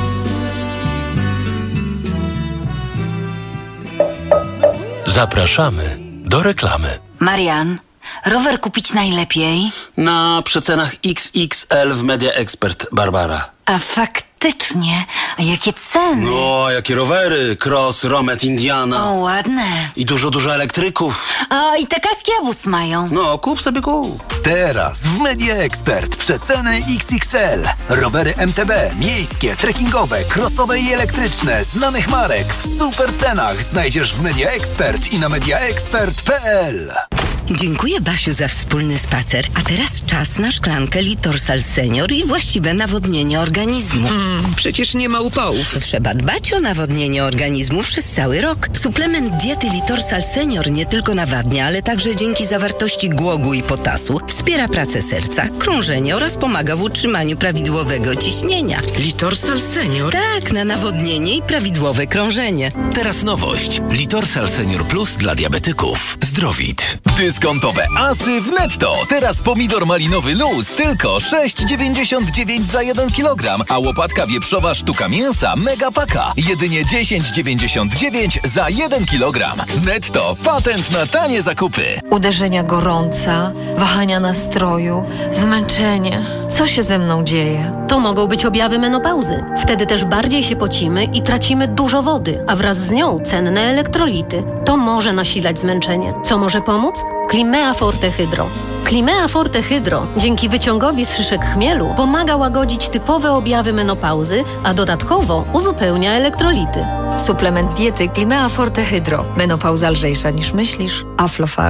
[SPEAKER 2] Zapraszamy do reklamy.
[SPEAKER 6] Marian, rower kupić najlepiej?
[SPEAKER 21] Na przecenach X X L w Media Expert, Barbara.
[SPEAKER 6] A faktycznie, a jakie ceny?
[SPEAKER 21] No, jakie rowery, Cross, Romet, Indiana.
[SPEAKER 6] O, ładne.
[SPEAKER 21] I dużo, dużo elektryków.
[SPEAKER 6] A i te kaski Abus mają.
[SPEAKER 21] No, kup sobie kup.
[SPEAKER 22] Teraz w Media Expert przeceny X X L. Rowery M T B, miejskie, trekkingowe, crossowe i elektryczne, znanych marek w super cenach znajdziesz w Media Expert i na media expert kropka p l.
[SPEAKER 23] Dziękuję, Basiu, za wspólny spacer. A teraz czas na szklankę Litorsal Senior i właściwe nawodnienie organizmu.
[SPEAKER 24] Mm, przecież nie ma upałów.
[SPEAKER 23] Trzeba dbać o nawodnienie organizmu przez cały rok. Suplement diety Litorsal Senior nie tylko nawadnia, ale także dzięki zawartości głogu i potasu wspiera pracę serca, krążenie oraz pomaga w utrzymaniu prawidłowego ciśnienia.
[SPEAKER 24] Litorsal Senior?
[SPEAKER 23] Tak, na nawodnienie i prawidłowe krążenie.
[SPEAKER 22] Teraz nowość. Litorsal Senior Plus dla diabetyków. Zdrowit.
[SPEAKER 25] Dyskontowe asy w Netto. Teraz pomidor malinowy luz tylko sześć dziewięćdziesiąt dziewięć za jeden kilogram, a łopatka wieprzowa sztuka mięsa mega paka jedynie dziesięć dziewięćdziesiąt dziewięć za jeden kilogram. Netto. Patent na tanie zakupy.
[SPEAKER 26] Uderzenia gorąca, wahania nastroju, zmęczenie. Co się ze mną dzieje?
[SPEAKER 27] To mogą być objawy menopauzy. Wtedy też bardziej się pocimy i tracimy dużo wody, a wraz z nią cenne elektrolity. To może nasilać zmęczenie. Co może pomóc? Climea Forte Hydro. Climea Forte Hydro dzięki wyciągowi z szyszek chmielu pomaga łagodzić typowe objawy menopauzy, a dodatkowo uzupełnia elektrolity.
[SPEAKER 26] Suplement diety Climea Forte Hydro. Menopauza lżejsza niż myślisz. Aflofarm.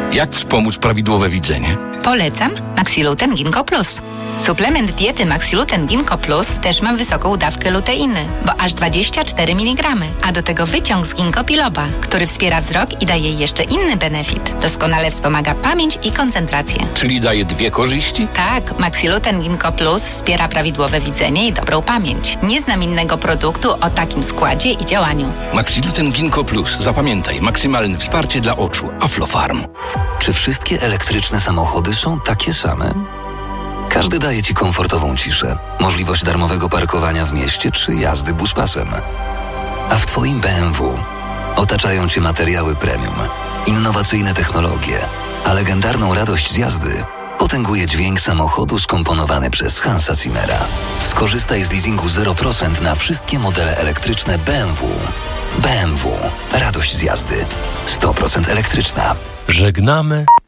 [SPEAKER 2] Jak wspomóc prawidłowe widzenie?
[SPEAKER 7] Polecam Maxiluten Ginkgo Plus. Suplement diety Maxiluten Ginkgo Plus też ma wysoką dawkę luteiny, bo aż dwadzieścia cztery miligramy, a do tego wyciąg z ginkgo biloba, który wspiera wzrok i daje jeszcze inny benefit. Doskonale wspomaga pamięć i koncentrację.
[SPEAKER 2] Czyli daje dwie korzyści?
[SPEAKER 7] Tak, Maxiluten Ginkgo Plus wspiera prawidłowe widzenie i dobrą pamięć. Nie znam innego produktu o takim składzie i działaniu.
[SPEAKER 2] Maxiluten Ginkgo Plus. Zapamiętaj, maksymalne wsparcie dla oczu. Aflofarm.
[SPEAKER 8] Czy wszystkie elektryczne samochody są takie same? Każdy daje Ci komfortową ciszę, możliwość darmowego parkowania w mieście czy jazdy buspasem. A w Twoim B M W otaczają Cię materiały premium, innowacyjne technologie, a legendarną radość z jazdy potęguje dźwięk samochodu skomponowany przez Hansa Zimmera. Skorzystaj z leasingu zero procent na wszystkie modele elektryczne B M W. B M W. Radość z jazdy. sto procent elektryczna.
[SPEAKER 2] Żegnamy